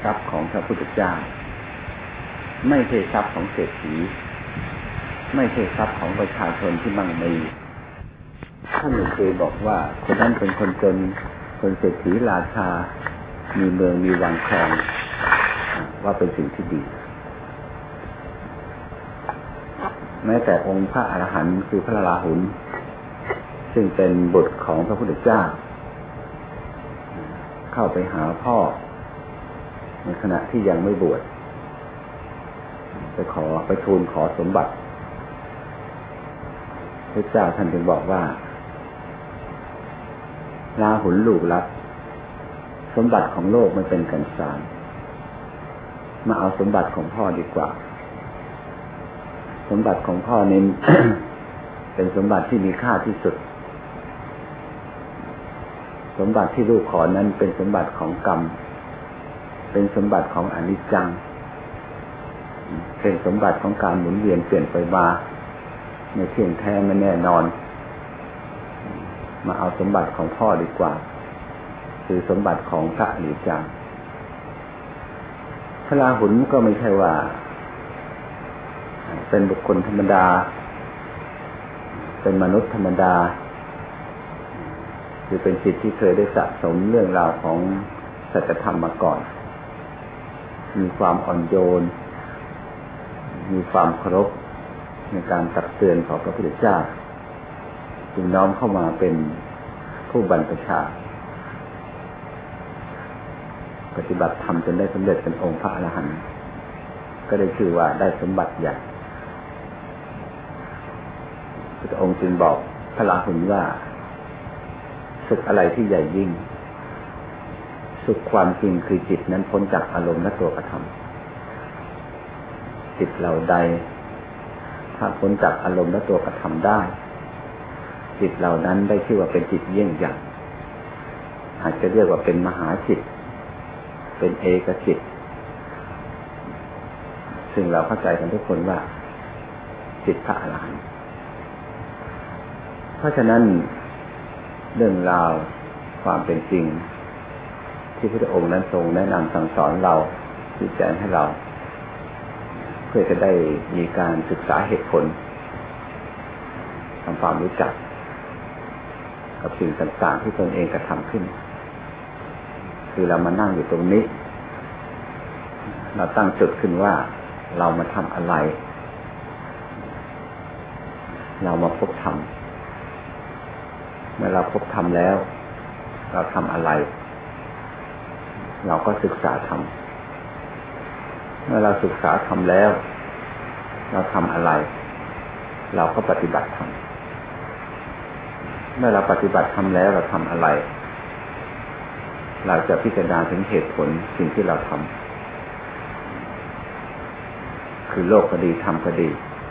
ทรัพย์ของพระพุทธเจ้าไม่ใช่ทรัพย์ของเศรษฐีไม่ใช่ทรัพย์ของประชาชนที่มั่งมีท่านเคยบอกว่าคนนั้นเป็นคนจนคนเศรษฐีราชามีเมืองมีวังครองว่าเป็นสิ่งที่ดีแม้แต่องค์พระอรหันต์คือพระราหุลซึ่งเป็นบุตรของพระพุทธเจ้าเข้าไปหาพ่อในขณะที่ยังไม่บวชไปทูลขอสมบัติพระเจ้าท่านจึงบอกว่าราหุลลูกรักสมบัติของโลกมันเป็นกันสารมาเอาสมบัติของพ่อดีกว่าสมบัติของพ่อนี้ เป็นสมบัติที่มีค่าที่สุดสมบัติที่ลูกขอนั้นเป็นสมบัติของกรรมเป็นสมบัติของอนิจจังเป็นสมบัติของการหมุนเวียนเปลี่ยนไปมาไม่เที่ยงแท้ไม่แน่นอนมาเอาสมบัติของพ่อดีกว่าคือสมบัติของพระอนิจจังพระราหุลก็ไม่ใช่ว่าเป็นบุคคลธรรมดาเป็นมนุษย์ธรรมดาคือเป็นจิตที่เคยได้สะสมเรื่องราวของสัจธรรมมาก่อนมีความอ่อนโยนมีความเคารพในการตักเตือนของพระพุทธเจ้าจึงน้อมเข้ามาเป็นผู้บรรพชาปฏิบัติธรรมจนได้สำเร็จเป็นองค์พระอรหันต์ก็ได้ชื่อว่าได้สมบัติใหญ่พระองค์จึงบอกพระราหุลว่าสุขอะไรที่ใหญ่ยิ่งสุขความจริงคือจิตนั้นพ้นจากอารมณ์และตัวกระทำจิตเหล่าใดถ้าพ้นจากอารมณ์และตัวกระทำได้จิตเหล่านั้นได้ชื่อว่าเป็นจิตเยี่ยงอย่างอาจจะเรียกว่าเป็นมหาจิตเป็นเอกจิตซึ่งเราเข้าใจกันทุกคนว่าจิตพระอรหันต์เพราะฉะนั้นเรื่องราวความเป็นจริงที่พระองค์นั้นทรงแนะนำสั่งสอนเราชี้แจงให้เราเพื่อจะได้มีการศึกษาเหตุผลทำความรู้จักกับสิ่งต่างๆที่ตนเองกระทำขึ้นคือเรามานั่งอยู่ตรงนี้เราตั้งจุดขึ้นว่าเรามาทำอะไรเรามาพบธรรมเมื่อเราพบธรรมแล้วเราทำอะไรเราก็ศึกษาธรรมเมื่อเราศึกษาธรรมแล้วเราทำอะไรเราก็ปฏิบัติธรรมเมื่อเราปฏิบัติธรรมแล้วเราทำอะไรเราจะพิจารณาถึงเหตุผลสิ่งที่เราทำคือโลกก็ดีธรรมก็ดี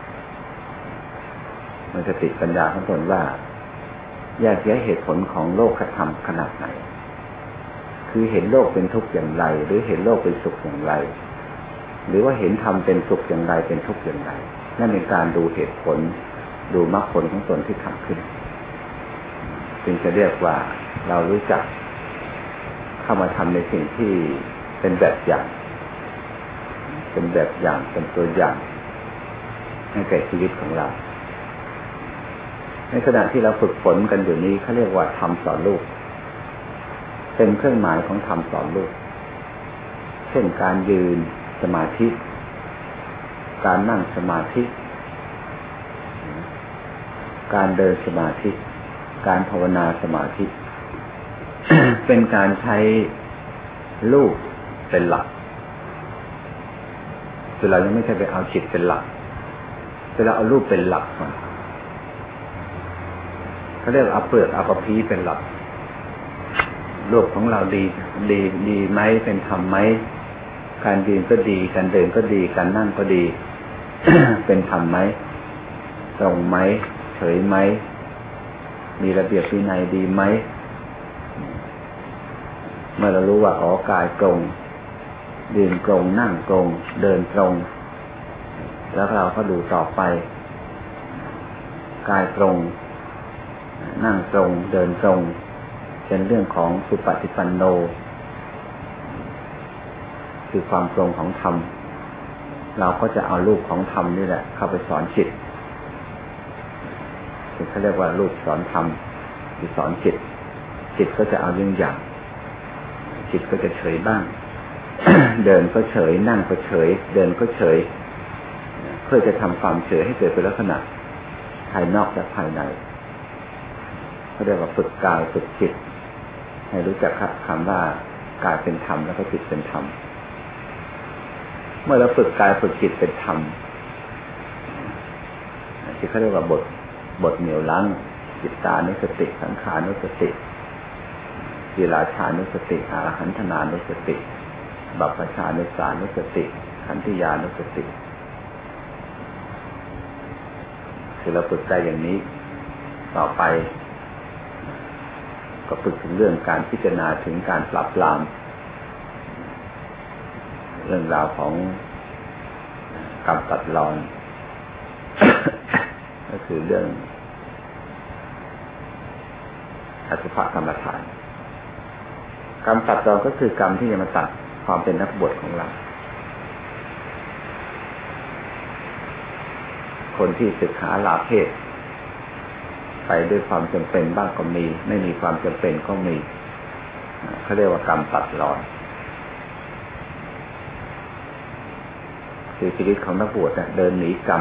มันจะติดปัญญาของตนว่าแยกแยะเหตุผลของโลกธรรมขนาดไหนคือเห็นโลกเป็นทุกข์อย่างไรหรือเห็นโลกเป็นสุขอย่างไรหรือว่าเห็นธรรมเป็นสุขอย่างไรเป็นทุกข์อย่างไรนั่นเป็นการดูเหตุผลดูมรรคผลของตนที่ทำขึ้นจึงจะเรียกว่าเรารู้จักเข้ามาทำในสิ่งที่เป็นแบบอย่างเป็นแบบอย่างเป็นตัวอย่างให้แก่ชีวิตของเราในขณะที่เราฝึกฝนกันอยู่นี้เขาเรียกว่าธรรมสอนลูกเป็นเครื่องหมายของธรรมสอนลูกเช่นการยืนสมาธิการนั่งสมาธิการเดินสมาธิการภาวนาสมาธิ เป็นการใช้รูปเป็นหลักคือเรายังไม่ใช่ไปเอาจิตเป็นหลักแต่เราเอารูปเป็นหลักมาเขาเรียกเอาเปลือกเอากระพี้เป็นหลักโลกของเราดีไหมเป็นธรรมไหมการยืนก็ดีการเดินก็ดีการนั่งก็ดี เป็นธรรมไหมตรงไหมเฉยไหมมีระเบียบวินัยดีไหมเมื่อเรารู้ว่าอ๋อกายตรงยืนตรงนั่งตรงเดินตรงแล้วเราก็ดูต่อไปกายตรงนั่งตรงเดินตรงเป็นเรื่องของสุปฏิปันโนคือความตรงของธรรมเราก็จะเอารูปของธรรมนี่แหละเข้าไปสอนจิตเขาเรียกว่ารูปสอนธรรมคือสอนจิตจิตก็จะเอาเรื่องอย่างจิตก็จะเฉยบ้าง เดินก็เฉยนั่งก็เฉยเดินก็เฉยเพื่อจะทำความเฉยให้เกิดเป็นลักษณะภายนอกและภายในเขาเรียกว่าฝึกกายฝึกจิตให้รู้จักคำว่ากายเป็นธรรมแล้วก็จิตเป็นธรรมเมื่อเราฝึกกายฝึกจิตเป็นธรรมที่เขาเรียกว่าบทเหนี่ยวรั้งจิตตานุสติสังขานุสติวิราชานุสติอรหันธนานุสติบัพพชานุสานุสติขันธิญานุสติคือเราฝึกได้อย่างนี้ต่อไปก็ฝึกถึงเรื่องการพิจารณาถึงการปราบปรามเรื่องราวของกรรมตัดรอน ก็คือเรื่องอสุภกรรมฐานกรรมตัดรอนก็คือกรรมที่จะมาตัดความเป็นนักบวชของเราคนที่ศึกษาลาเพศไปด้วยความจำเป็นบ้างก็มีไม่มีความจำเป็นก็มีเขาเรียกว่ากรรมตัดรอนคือชีวิตของนักบวชเดินหนีกรรม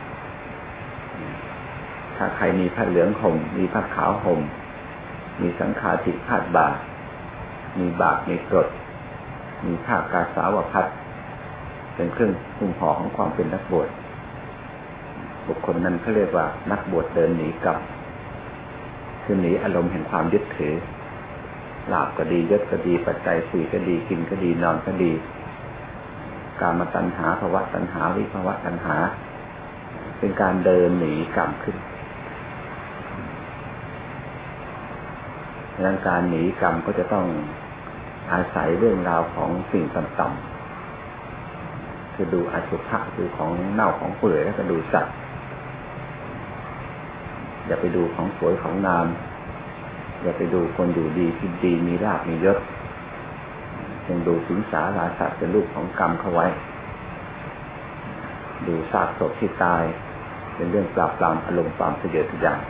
ถ้าใครมีผ้าเหลืองห่มมีผ้าขาวห่มมีสังฆาทิพาดบ่ามีบาปมีกรดมีผ้ากาสาวพัสเป็นเครื่องหุ้มห่อของความเป็นนักบวชบุคคลนั้นเขาเรียกว่านักบวชเดินหนีกรรมคือหนีอารมณ์แห่งความยึดถือลาภก็ดียศก็ดีปัจจัยสี่ก็ดีกินก็ดีนอนก็ดีกามตัณหาภวตัณหาวิภวตัณหาเป็นการเดินหนีกรรมขึ้นดังนั้นการหนีกรรมก็จะต้องอาศัยเรื่องราวของสิ่งต่ำๆคือดูอสุภะคือของเน่าของเปื่อยแล้วก็ดูสัตว์อย่าไปดูของสวยของงามอย่าไปดูคนอยู่ดีกินดีมีลาภมียศยังดูสิงสาราสัตว์เป็นรูปของกรรมเข้าไว้ดูซากศพที่ตายเป็นเรื่องปราบปรามอารมณ์ความทะเยอทะยาน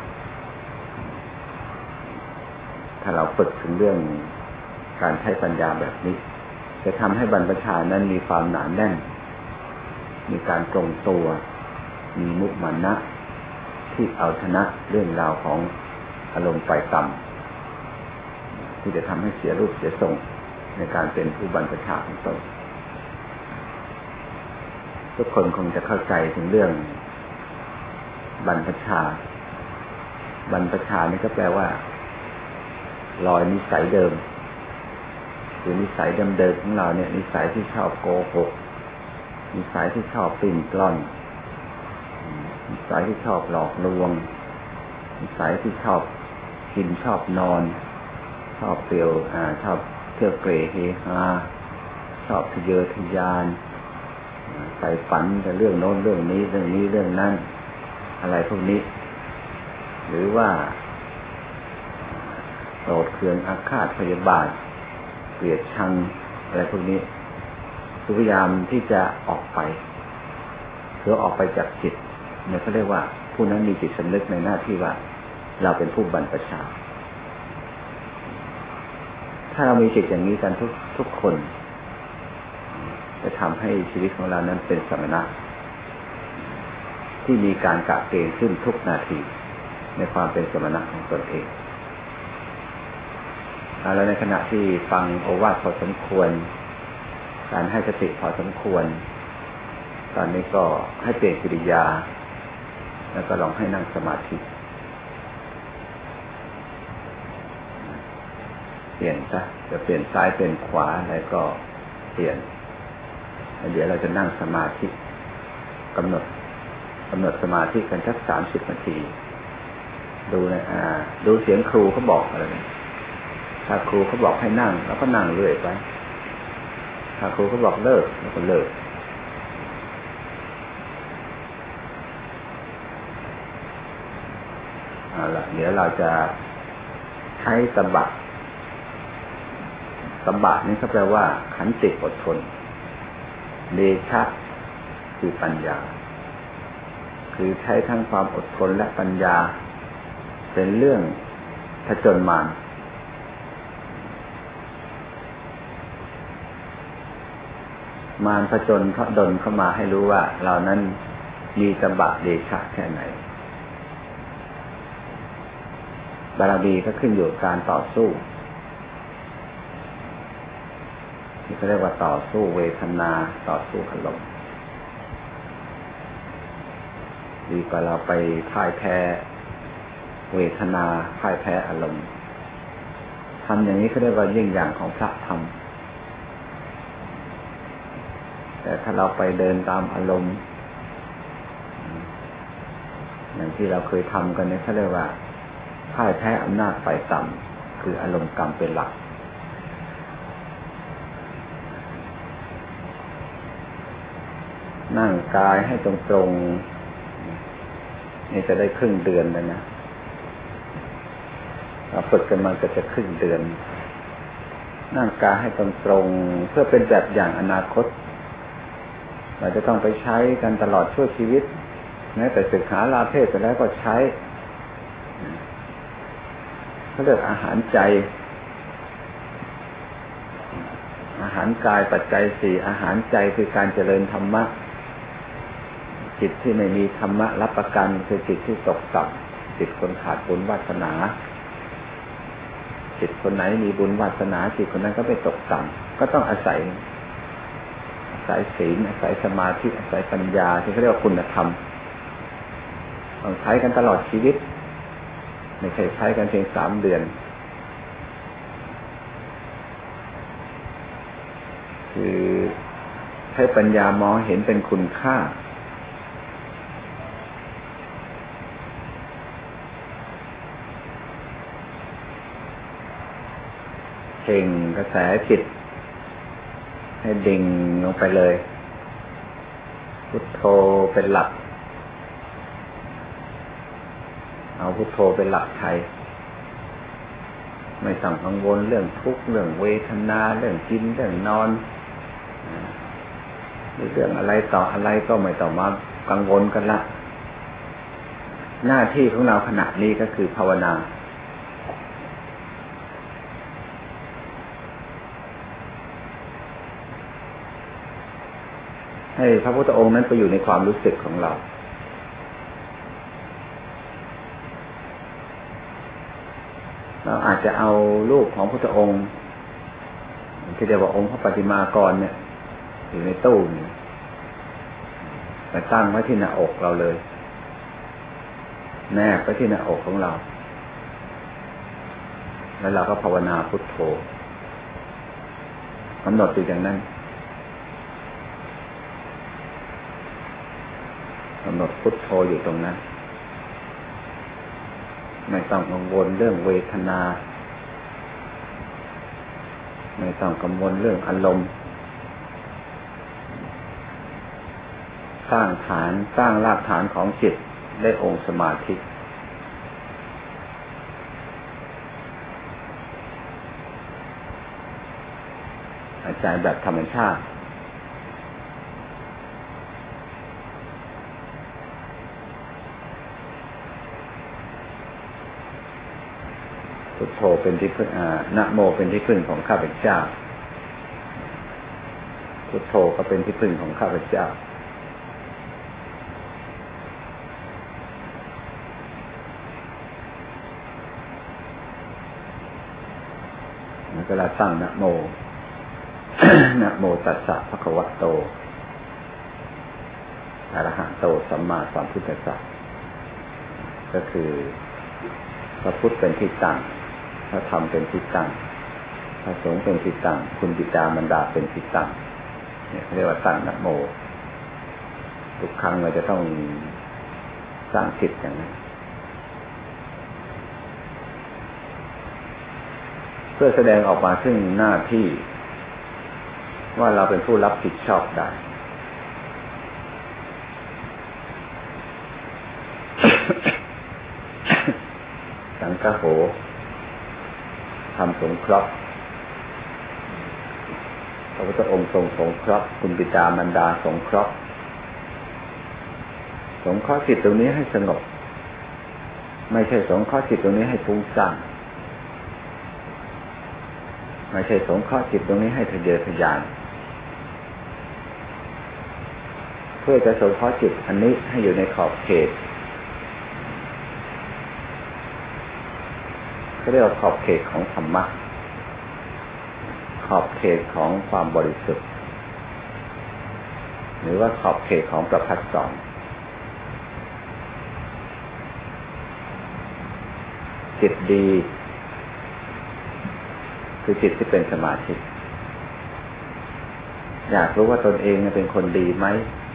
ถ้าเราฝึกถึงเรื่องการใช้ปัญญาแบบนี้จะทำให้บรรพชานั้นมีความหนาแน่นมีการตรงตัวมีมุมานะที่เอาชนะเรื่องราวของอารมณ์ไฟต่ำที่จะทำให้เสียรูปเสียทรงในการเป็นผู้บรรพชาของตนทุกคนคงจะเข้าใจถึงเรื่องบรรพชาบรรพชานี่ก็แปลว่าลอยนิสัยเดิมคือนิสัยเดิมๆของเราเนี่ยนิสัยที่ชอบโกหกนิสัยที่ชอบปิ้นปล้อนนิสัยที่ชอบหลอกลวงนิสัยที่ชอบกินชอบนอนชอบเปลี่ยวชอบเที่ยวเกรเฮฮาชอบทะเยอทะยานใฝ่ฝันแต่เรื่องโน้นเรื่องนี้เรื่องนี้เรื่องนั้นอะไรพวกนี้หรือว่าโกรธเคืองอาฆาตพยาบาทเกลียดชังอะไรพวกนี้พยายามที่จะออกไปเพื่อออกไปจากจิตเนี่ยเขาเรียกว่าผู้นั้นมีจิตสำนึกในหน้าที่ว่าเราเป็นผู้บรรพชาถ้าเรามีจิตอย่างนี้กันทุกคนจะทำให้ชีวิตของเรานั้นเป็นสมณะที่มีการกะเกณฑ์ขึ้นทุกนาทีในความเป็นสมณะของตนเองแล้วในขณะที่ฟังโอวาทพอสมควรการให้สติพอสมควรตอนนี้ก็ให้เปลี่ยนกิริยาแล้วก็ลองให้นั่งสมาธิเปลี่ยนซะจะเปลี่ยนซ้ายเป็นขวาอะไรก็เปลี่ยนเดี๋ยวเราจะนั่งสมาธิกำหนดสมาธิกันสัก30 นาทีดูนะดูเสียงครูเขาบอกอะไรถ้าครูเขาบอกให้นั่งแล้วก็นั่งเรื่อยไปถ้าครูเขาบอกเลิกแล้วก็เลิกเอาล่ะเดี๋ยวเราจะใช้ตบะนี่ก็แปลว่าขันติอดทนเดชะคือปัญญาคือใช้ทั้งความอดทนและปัญญาเป็นเรื่องผจญมารผจญเขาดลเข้ามาให้รู้ว่าเรานั้นมีตบะเดชะแค่ไหนบารมีก็ขึ้นอยู่กับการต่อสู้ที่เขาเรียกว่าต่อสู้เวทนาต่อสู้อารมณ์ดีกว่าเราไปพ่ายแพ้เวทนาพ่ายแพ้อารมณ์ทำอย่างนี้เขาเรียกว่ายิ่งอย่างของพระธรรมแต่ถ้าเราไปเดินตามอารมณ์อย่างที่เราเคยทำกันเนี่ยเขาเรียกว่าพ่ายแพ้อำนาจฝ่ายต่ำคืออารมณ์กรรมเป็นหลักนั่งกายให้ตรงๆนี่จะได้ครึ่งเดือนเลยนะเราฝึกกันมาก็จะครึ่งเดือนนั่งกายให้ตรงๆเพื่อเป็นแบบอย่างอนาคตเราจะต้องไปใช้กันตลอดชั่วชีวิตแม้แต่ศึกษาลาเพศไปแล้วก็ใช้เขาเรียกอาหารใจอาหารกายปัจจัยสี่อาหารใจคือการเจริญธรรมะจิตที่ไม่มีธรรมะรับประกันคือจิตที่ตกต่ำจิตคนขาดบุญวาสนาจิตคนไหนมีบุญวาสนาจิตคนนั้นก็ไม่ตกต่ำก็ต้องอาศัยศีลอาศัยสมาธิอาศัยปัญญาที่เขาเรียกว่าคุณธรรมต้องใช้กันตลอดชีวิตไม่ใช่ใช้กันเพียง3 เดือนคือใช้ปัญญามองเห็นเป็นคุณค่าเพ่งกระแสจิตให้ดิ่งลงไปเลยพุทโธเป็นหลักเอาพุทโธเป็นหลักไทยไม่ต้องกังวลเรื่องทุกข์เรื่องเวทนาเรื่องกินเรื่องนอนหรือเรื่องอะไรต่ออะไรก็ไม่ต้องมากังวลกันละหน้าที่ของเราขณะนี้ก็คือภาวนาให้พระพุทธองค์นั้นไปอยู่ในความรู้สึกของเราเราอาจจะเอารูปของพระพุทธองค์ที่เรียกว่าองค์พระปฏิมากรเนี่ยอยู่ในตู้นี่ไปตั้งไว้ที่หน้าอกเราเลยแนบไว้ที่หน้าอกของเราแล้วเราก็ภาวนาพุทโธกำหนดอยู่อย่างนั้นกำหนดพุทโธอยู่ตรงนั้นไม่ต้องกังวลเรื่องเวทนาไม่ต้องกังวลเรื่องอารมณ์สร้างรากฐานของจิตได้องค์สมาธิหายใจแบบธรรมชาติพุทโธเป็นที่พึ่งนะโมเป็นที่พึ่งของข้าพเจ้าพุทโธก็เป็นที่พึ่งของข้าพเจ้าแล้วก็เราตั้งนะโม นะโมตัสสะภะคะวะโตอะระหะโตสัมมาสัมพุทธัสสะก็คือพระพุทธเป็นที่ตั้งพระธรรมเป็นที่ตั้งพระสงฆ์เป็นที่ตั้งคุณบิดามารดาเป็นที่ตั้งเนี่ยเรียกว่าตั้งนะโมทุกครั้งเราจะต้องสร้างจิตอย่างนั้นเพื่อแสดงออกมาซึ่งหน้าที่ว่าเราเป็นผู้รับผิดชอบได้สังฆโหทำสงเคราะห์ถระพุทธองค์ทรงสงเคราะห์คุณบิดามารดาสงเคราะห์จิตตรงนี้ให้สงบไม่ใช่สงเคราะห์จิตตรงนี้ให้ฟุ้งซ่านไม่ใช่สงเคราะห์จิตตรงนี้ให้ทะเยอทะยานเพื่อจะสงเคราะห์จิตอันนี้ให้อยู่ในขอบเขตเขาเรียกว่าขอบเขตของธรรมะขอบเขตของความบริสุทธิ์หรือว่าขอบเขตของประภัสสรจิตดีคือจิตที่เป็นสมาธิอยากรู้ว่าตนเองเป็นคนดีไหม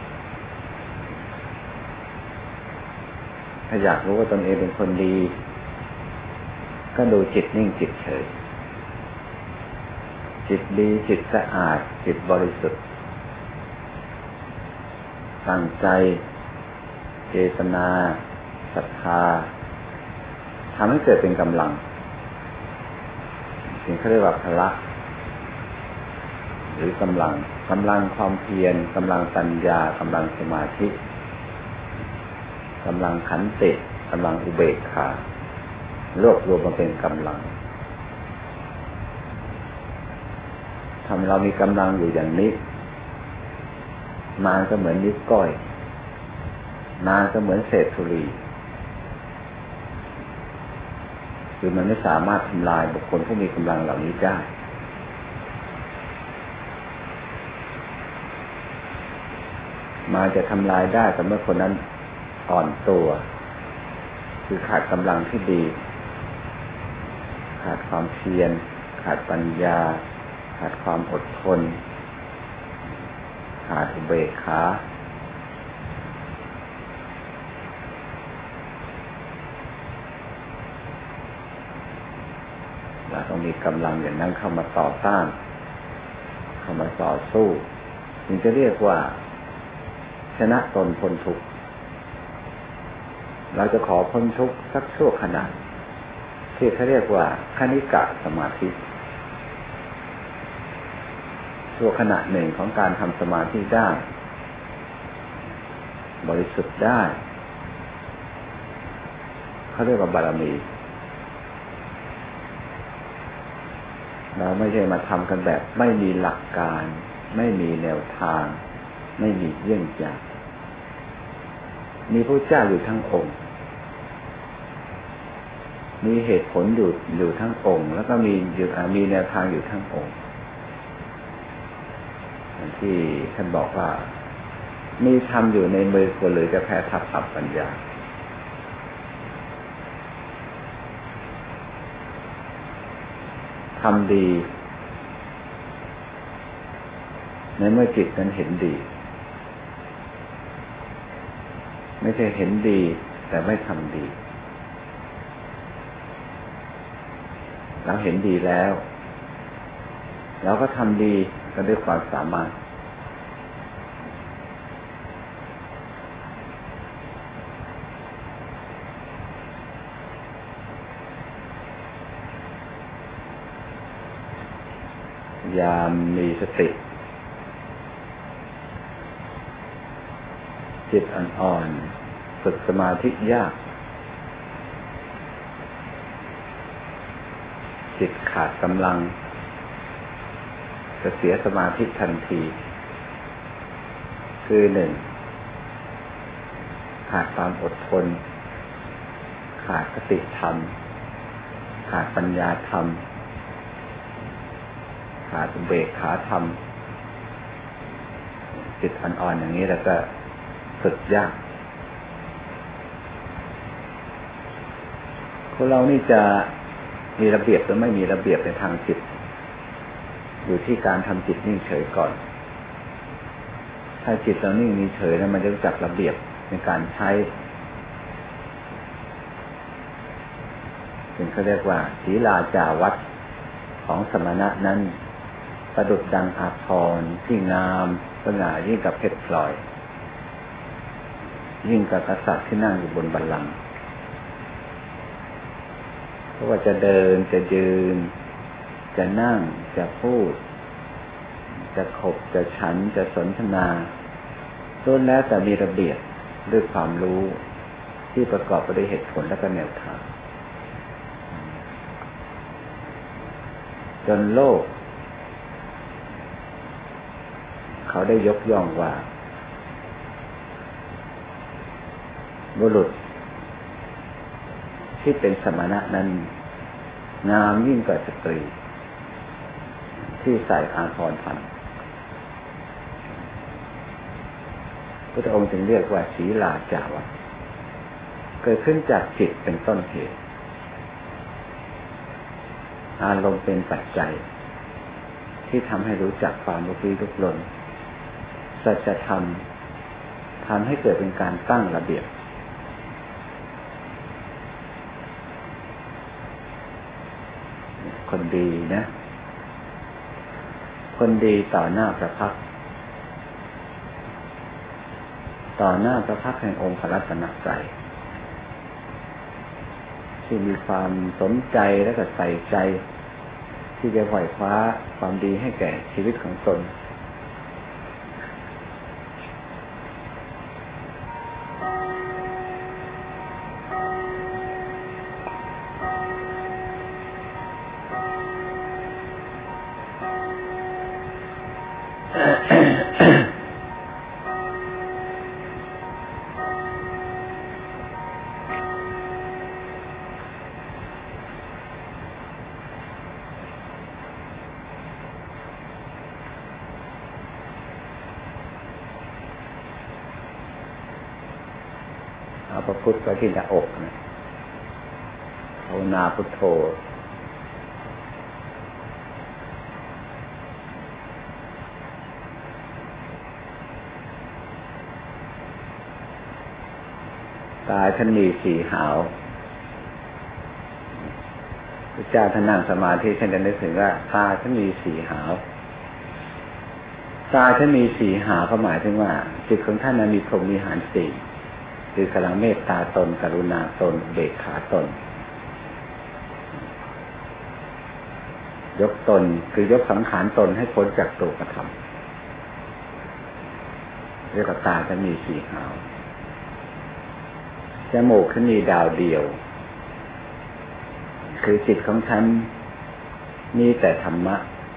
ถ้าอยากรู้ว่าตนเองเป็นคนดีก็ดูจิตนิ่งจิตเฉยจิตดีจิตสะอาดจิตบริสุทธิ์ตั้งใจเจตนาศรัทธาทำให้เกิดเป็นกำลังสิ่งที่เรียกว่าพละหรือกำลังความเพียรกำลังปัญญากำลังสมาธิกำลังขันติกำลังอุเบกขารวบรวมมาเป็นกำลังทำเรามีกำลังอยู่อย่างนี้มารก็เหมือนนิ้วก้อยมารก็เหมือนเศษธุลีคือมันไม่สามารถทำลายบุคคลผู้มีกำลังเหล่านี้ได้มารจะทำลายได้แต่เมื่อคนนั้นอ่อนตัวคือขาดกำลังที่ดีขาดความเพียรขาดปัญญาขาดความอดทนขาดอุเบกขาเราต้องมีกำลังอย่างนั้นเข้ามาต่อต้านเข้ามาต่อสู้ถึงจะเรียกว่าชนะตนพ้นทุกข์เราจะขอพ้นทุกข์สักชั่วขณะที่เขาเรียกว่าคณิกะสมาธิชั่วขณะหนึ่งของการทำสมาธิได้บริสุทธิ์ได้เขาเรียกว่าบารมีเราไม่ใช่มาทำกันแบบไม่มีหลักการไม่มีแนวทางไม่มีเยี่ยงอย่างมีพระเจ้าอยู่ทั้งองค์มีเหตุผลอยู่ทั้งองค์แล้วก็มีแนวทางอยู่ทั้งองค์ที่ท่านบอกว่ามีธรรมอยู่ในมือคนหรือจะแพ้ทัพอัปปัญญาทำดีในเมื่อจิตนั้นเห็นดีไม่ใช่เห็นดีแต่ไม่ทำดีเราเห็นดีแล้วเราก็ทำดีกันด้วยความสามารถยามมีสติจิตอ่อนๆฝึกสมาธิยากจิตขาดกำลังจะเสียสมาธิทันทีคือหนึ่งขาดความอดทนขาดสติธรรมขาดปัญญาธรรมขาดอุเบกขาธรรมจิตอ่อนๆอย่างนี้แล้วก็ฝึกยากคนเรานี่จะมีระเบียบหรือไม่มีระเบียบในทางจิตอยู่ที่การทำจิตนิ่งเฉยก่อนถ้าจิตเรานิ่งเฉยแล้วมันจะรู้จักระเบียบในการใช้ซึ่งเขาเรียกว่าศีลาจาวัตรของสมณะนั้นประดุจดังอาภรณ์ที่งามสง่ายิ่งกับเพชรพลอยยิ่งกับกษัตริย์ที่นั่งอยู่บนบัลลังก์เพราะว่าจะเดินจะยืนจะนั่งจะพูดจะขบจะฉันจะสนทนาล้วนแล้วแต่มีระเบียบด้วยความรู้ที่ประกอบไปด้วยเหตุผลและก็แนวทางจนโลกเขาได้ยกย่องว่าบุรุษที่เป็นสมณะนั้นงามยิ่งกว่าสตรีที่ใส่อาภรณ์พันพระองค์จึงเรียกว่าศีลาจาวะเกิดขึ้นจากจิตเป็นต้นเหตุอารมณ์เป็นปัจจัยที่ทำให้รู้จักความลุกลี้ลุกลนสัจธรรมทำให้เกิดเป็นการตั้งระเบียบคนดีนะคนดีต่อหน้าพระพักตร์ต่อหน้าพระพักตร์แห่งองค์พระรัตนตรัยที่มีความสนใจและก็ใส่ใจที่จะไขว่คว้าความดีให้แก่ชีวิตของตนเอาพระพุทธไว้ที่หน้าอกนะภาวนาพุทโธกายท่านมีสี่หาวพระเจ้าท่านนั่งสมาธิท่านจะนึกถึงว่าตาท่านมีสี่หาวตาท่านมีสี่หาวก็หมายถึงว่าจิตของท่านนั้นมีพรหมวิหารสี่คือกำลังเมตตาตนกรุณาตนเบกขาตนยกตนคือยกสังขารตนให้พ้นจากตัวกระทำเรียกว่าตาจะมีสี่หาวจมูกขึ้นมีดาวเดียวคือจิตของฉันมีแต่ธรรมะ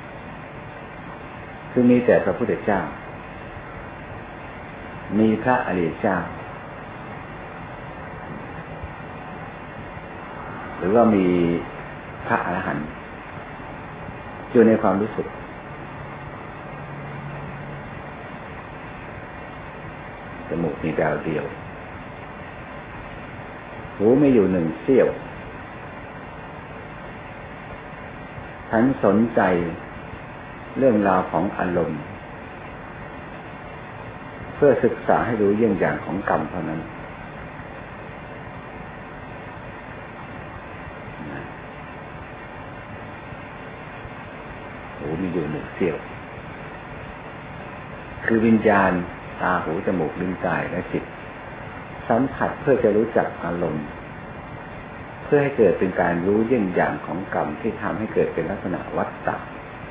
คือมีแต่พระพุทธเจ้ามีพระอริยเจ้าหรือว่ามีพระอรหันต์อยู่ในความรู้สึกจมูกมีดาวเดียวหูไม่อยู่หนึ่งเสี้ยวฉันสนใจเรื่องราวของอารมณ์เพื่อศึกษาให้รู้เยี่ยงอย่างของกรรมเท่านั้นหูมีอยู่หนึ่งเสี้ยวคือวิญญาณตาหูจมูกลิ้นกายและจิตสัมผัสเพื่อจะรู้จักอารมณ์เพื่อให้เกิดเป็นการรู้เยี่ยงอย่างของกรรมที่ทำให้เกิดเป็นลักษณะวัฏฏะ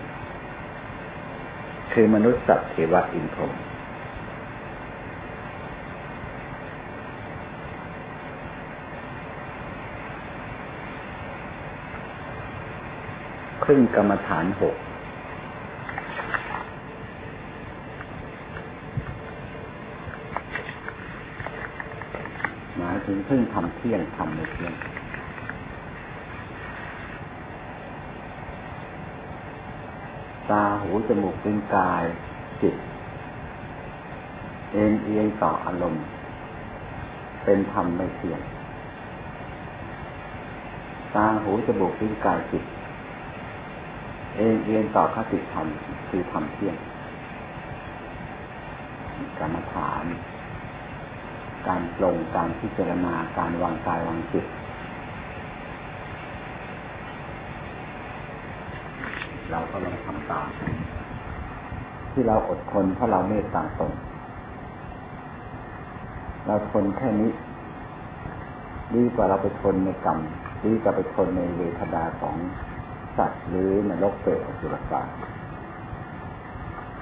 คือมนุษย์สัตว์เทวะอินทร์พรหมพึ่งกรรมฐาน6หมายถึงพึ่งทำเที่ยงทำไม่เที่ยงตาหูจมูกลิ้นกายจิตเอียงต่ออารมณ์เป็นธรรมไม่เที่ยงตาหูจมูกลิ้นกายจิตเอียงต่อคติธรรมคือธรรมเที่ยงกรรมฐานการปลงการพิจารณาการวางกายวางจิตเราก็ลองทำตามที่เราอดทนเพราะเราเมตตาตนเราทนแค่นี้ดีกว่าเราไปทนในกรรมดีกว่าไปทนในเวทนาของสัตว์หรือนรกเปรตอสุรกาย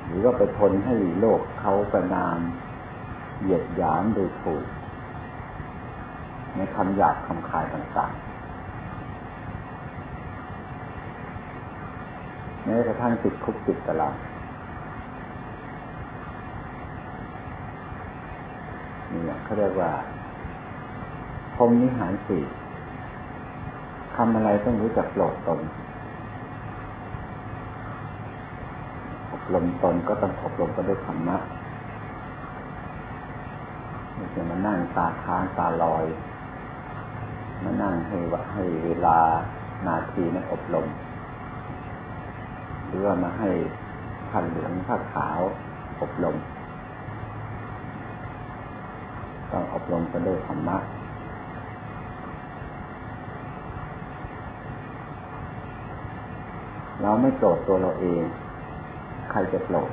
หรือว่าไปทนให้โลกเขาประณามเหยียดหยามโดยถูกในคำหยาบคำคายต่างๆแม้กระทั่งติดคุกติดตารางนี่เขาเรียกว่าพรหมวิหารสี่ทำอะไรต้องรู้จักโปรดตนอบรมตนก็ต้องอบรมกันด้วยธรรมะไม่ใช่มานั่งตาค้างตาลอยมานั่งให้เวลานาทีนั้นอบรมหรือว่ามาให้ผ้าเหลืองผ้าขาวอบรมต้องอบรมกันด้วยธรรมะเราไม่โกรธตัวเราเองใครจะโกรธ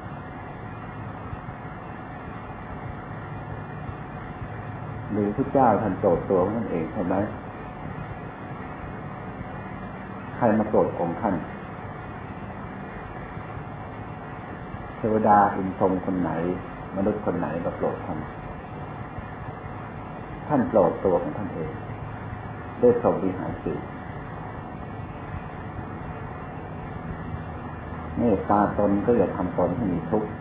หรือพระเจ้าท่านโกรธตัวท่านเองใช่ไหมใครมาโกรธองค์ท่านเทวดาอินทร์คนไหนมนุษย์คนไหนมาโกรธท่านโกรธตัวของท่านเองด้วยพรหมวิหารสี่เมตตาตนก็อย่าทำตนให้มีทุกข์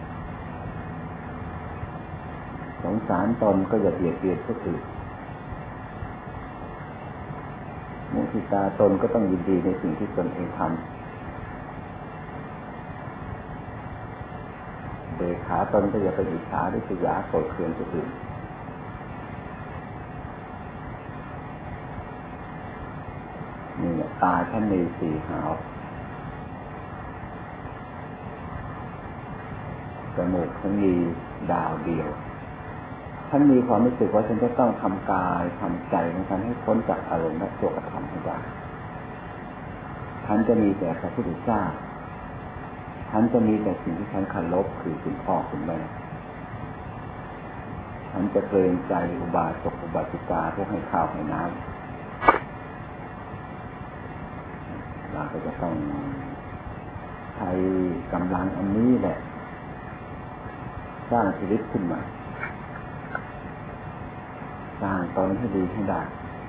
สงสารตนก็อย่าเบียดเบียนผู้อื่นมุทิตาตนก็ต้องยินดีในสิ่งที่ตนเองทำเบขาตนก็อย่าไปอิจฉาริษยาโกรธเคืองผู้อื่นนี่แหละตาท่านมีสี่หาวจมูกท่านมีดาวเดียวท่านมีความรู้สึกว่าฉันจะต้องทำกายทำใจของฉันให้พ้นจากอารมณ์และตัวกระทำให้ได้ฉันจะมีแต่พระพุทธเจ้าฉันจะมีแต่สิ่งที่ฉันเคารพคือคุณพ่อคุณแม่ฉันจะเกรงใจอุบาสกอุบาสิกาพวกให้ข้าวให้น้ำเราก็จะต้องใช้กำลังอันนี้แหละสร้างชีวิตขึ้นมาสร้างตนให้ดีให้ได้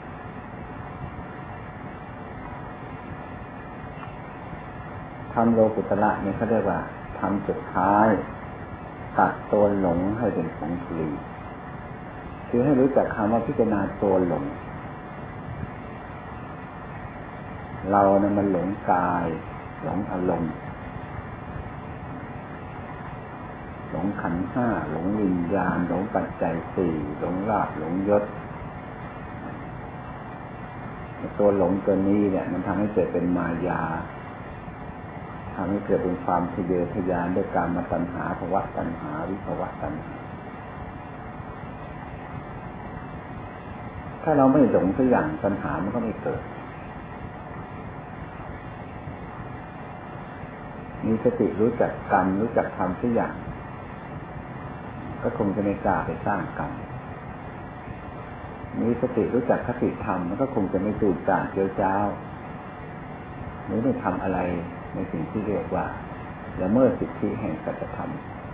ทำโลกุตระนี่เขาเรียกว่าทำสุดท้ายตัดตัวหลงให้เป็นผงสุรีคือให้รู้จักคำว่าพิจารณาตัวหลงเราเนี่ยมันหลงกายหลงอารมณ์หลงขันธ์ห้าหลงวิญญาณหลงปัจจัยสี่หลงลาภหลงยศตัวหลงตัวนี้เนี่ยมันทำให้เกิดเป็นมายาทำให้เกิดเป็นความทะเยอทะยานด้วยกามตัณหาภวตัณหาวิภวตัณหาถ้าเราไม่หลงสักอย่างปัญหามันก็ไม่เกิดมีสติรู้จักกรรมรู้จักทำสักอย่างก็คงจะไม่กล้าไปสร้างกรรมมีสติรู้จักคติธรรมมันก็คงจะไม่ตื่นตาเจียวจ้าวหรือไม่ทำอะไรในสิ่งที่เรียกว่าละเมิดสิทธิแห่งสัจธรรม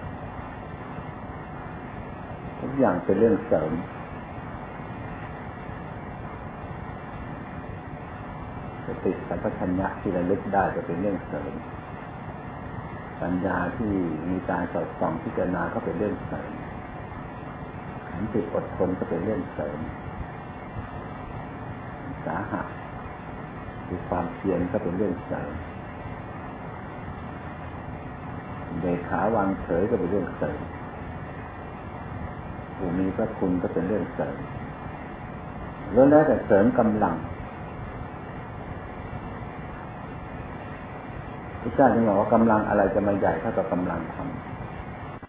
ทุกอย่างเป็นเรื่องเสริมสติสัมปชัญญะที่ระลึกได้ก็เป็นเรื่องเสริมปัญญาที่มีการสอดส่องพิจารณาก็เป็นเรื่องเสริมขันติอดทนก็เป็นเรื่องเสริมสาหะคือความเพียรก็เป็นเรื่องเสริมเดขาวางเฉยก็เป็นเรื่องเสริมผู้มีพระคุณก็เป็นเรื่องเสริมล้วนแล้วแต่เสริมกำลังพระเจ้าจึงบอกว่ากำลังอะไรจะมาใหญ่เท่ากับกำลังธรรม